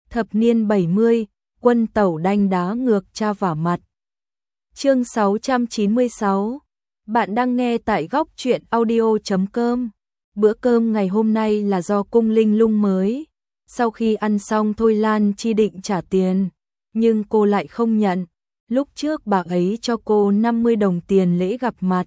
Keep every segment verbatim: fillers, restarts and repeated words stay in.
Thập niên bảy mươi, quân tẩu đanh đá ngược cha vả mặt. Chương sáu trăm chín mươi sáu. Bạn đang nghe tại góc truyện audio chấm com. Bữa cơm ngày hôm nay là do Cung Linh Lung mới. Sau khi ăn xong Thôi Lan Chi định trả tiền, nhưng cô lại không nhận. Lúc trước bà ấy cho cô năm mươi đồng tiền lễ gặp mặt.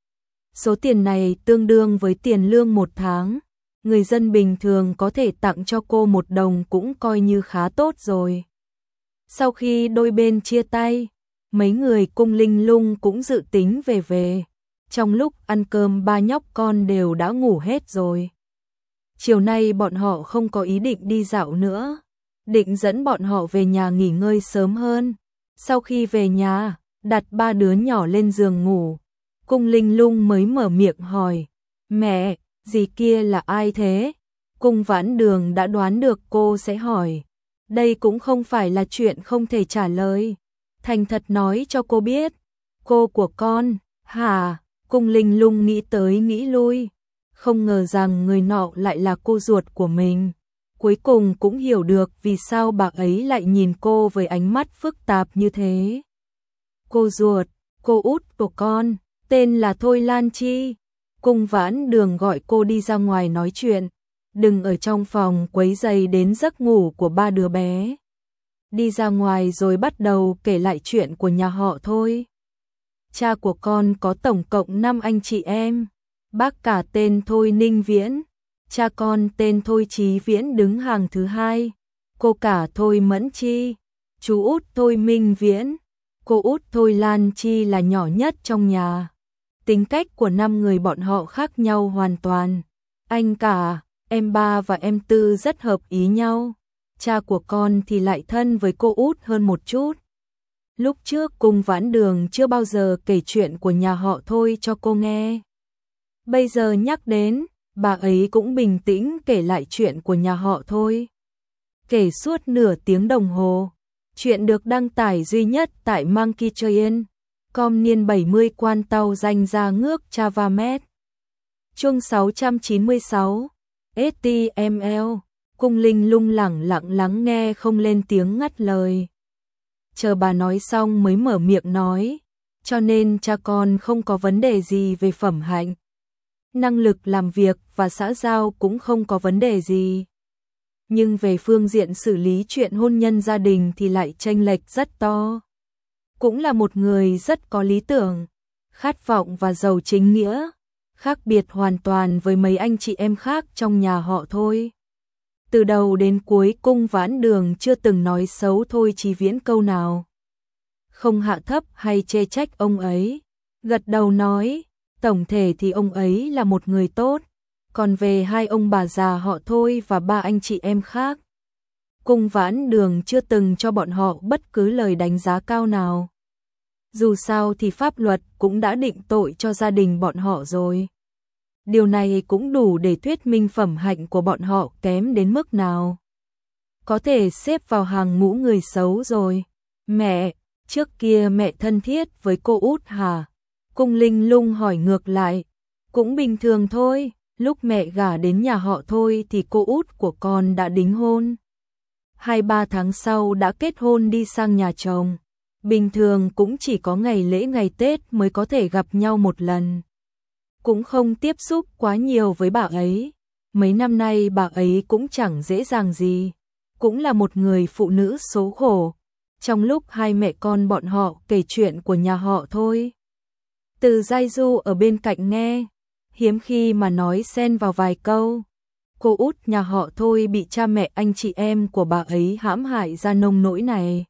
Số tiền này tương đương với tiền lương một tháng. Người dân bình thường có thể tặng cho cô một đồng cũng coi như khá tốt rồi. Sau khi đôi bên chia tay, mấy người Cung Linh Lung cũng dự tính về về. Trong lúc ăn cơm ba nhóc con đều đã ngủ hết rồi. Chiều nay bọn họ không có ý định đi dạo nữa, định dẫn bọn họ về nhà nghỉ ngơi sớm hơn. Sau khi về nhà, đặt ba đứa nhỏ lên giường ngủ, Cung Linh Lung mới mở miệng hỏi, mẹ, dì kia là ai thế? Cung Vãn Đường đã đoán được cô sẽ hỏi. Đây cũng không phải là chuyện không thể trả lời. Thành thật nói cho cô biết. Cô của con, hả? Cung Linh Lung nghĩ tới nghĩ lui. Không ngờ rằng người nọ lại là cô ruột của mình. Cuối cùng cũng hiểu được vì sao bà ấy lại nhìn cô với ánh mắt phức tạp như thế. Cô ruột, cô út của con, tên là Thôi Lan Chi. Cung Vãn Đường gọi cô đi ra ngoài nói chuyện, đừng ở trong phòng quấy rầy đến giấc ngủ của ba đứa bé. Đi ra ngoài rồi bắt đầu kể lại chuyện của nhà họ Thôi. Cha của con có tổng cộng năm anh chị em. Bác cả tên Thôi Ninh Viễn, cha con tên Thôi Chí Viễn đứng hàng thứ hai. Cô cả Thôi Mẫn Chi, chú út Thôi Minh Viễn, cô út Thôi Lan Chi là nhỏ nhất trong nhà. Tính cách của năm người bọn họ khác nhau hoàn toàn. Anh cả, em ba và em tư rất hợp ý nhau. Cha của con thì lại thân với cô út hơn một chút. Lúc trước Cung Vãn Đường chưa bao giờ kể chuyện của nhà họ Thôi cho cô nghe. Bây giờ nhắc đến, bà ấy cũng bình tĩnh kể lại chuyện của nhà họ Thôi. Kể suốt nửa tiếng đồng hồ. Chuyện được đăng tải duy nhất tại Monkey Train. Com niên bảy mươi quan tàu danh ra ngước Chavamet. Chương sáu trăm chín mươi sáu. ét tê em lờ. Cung Linh Lung lẳng lặng lắng nghe không lên tiếng ngắt lời. Chờ bà nói xong mới mở miệng nói. Cho nên cha con không có vấn đề gì về phẩm hạnh. Năng lực làm việc và xã giao cũng không có vấn đề gì. Nhưng về phương diện xử lý chuyện hôn nhân gia đình thì lại chênh lệch rất to. Cũng là một người rất có lý tưởng, khát vọng và giàu chính nghĩa, khác biệt hoàn toàn với mấy anh chị em khác trong nhà họ Thôi. Từ đầu đến cuối Cung Vãn Đường chưa từng nói xấu Thôi Chí Viễn câu nào. Không hạ thấp hay chê trách ông ấy, gật đầu nói, tổng thể thì ông ấy là một người tốt, còn về hai ông bà già họ Thôi và ba anh chị em khác, Cung Vãn Đường chưa từng cho bọn họ bất cứ lời đánh giá cao nào. Dù sao thì pháp luật cũng đã định tội cho gia đình bọn họ rồi. Điều này cũng đủ để thuyết minh phẩm hạnh của bọn họ kém đến mức nào. Có thể xếp vào hàng ngũ người xấu rồi. Mẹ, trước kia mẹ thân thiết với cô út hả? Cung Linh Lung hỏi ngược lại. Cũng bình thường thôi, lúc mẹ gả đến nhà họ Thôi thì cô út của con đã đính hôn. Hai ba tháng sau đã kết hôn đi sang nhà chồng. Bình thường cũng chỉ có ngày lễ ngày Tết mới có thể gặp nhau một lần. Cũng không tiếp xúc quá nhiều với bà ấy. Mấy năm nay bà ấy cũng chẳng dễ dàng gì. Cũng là một người phụ nữ số khổ. Trong lúc hai mẹ con bọn họ kể chuyện của nhà họ Thôi, Từ Giai Du ở bên cạnh nghe, hiếm khi mà nói xen vào vài câu. Cô út nhà họ Thôi bị cha mẹ anh chị em của bà ấy hãm hại ra nông nỗi này.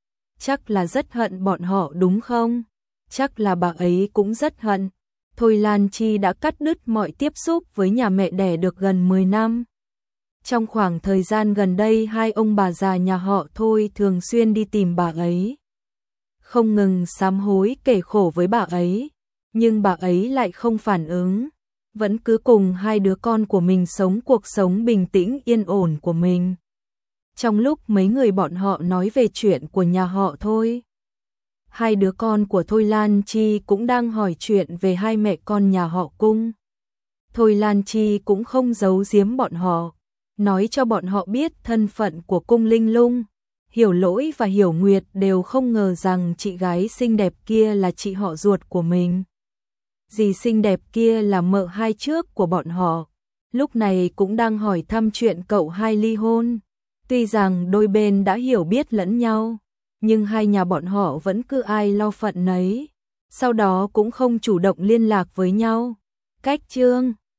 Chắc là rất hận bọn họ đúng không? Chắc là bà ấy cũng rất hận. Thôi Lan Chi đã cắt đứt mọi tiếp xúc với nhà mẹ đẻ được gần mười năm. Trong khoảng thời gian gần đây hai ông bà già nhà họ Thôi thường xuyên đi tìm bà ấy. Không ngừng sám hối kể khổ với bà ấy, nhưng bà ấy lại không phản ứng. Vẫn cứ cùng hai đứa con của mình sống cuộc sống bình tĩnh yên ổn của mình. Trong lúc mấy người bọn họ nói về chuyện của nhà họ Thôi, hai đứa con của Thôi Lan Chi cũng đang hỏi chuyện về hai mẹ con nhà họ Cung. Thôi Lan Chi cũng không giấu giếm bọn họ, nói cho bọn họ biết thân phận của cung Linh Lung. Hiểu Lỗi và Hiểu Nguyệt đều không ngờ rằng chị gái xinh đẹp kia là chị họ ruột của mình. Dì xinh đẹp kia là mợ hai trước của bọn họ, lúc này cũng đang hỏi thăm chuyện cậu hai ly hôn. Tuy rằng đôi bên đã hiểu biết lẫn nhau, nhưng hai nhà bọn họ vẫn cứ ai lo phận nấy, sau đó cũng không chủ động liên lạc với nhau. Cách chương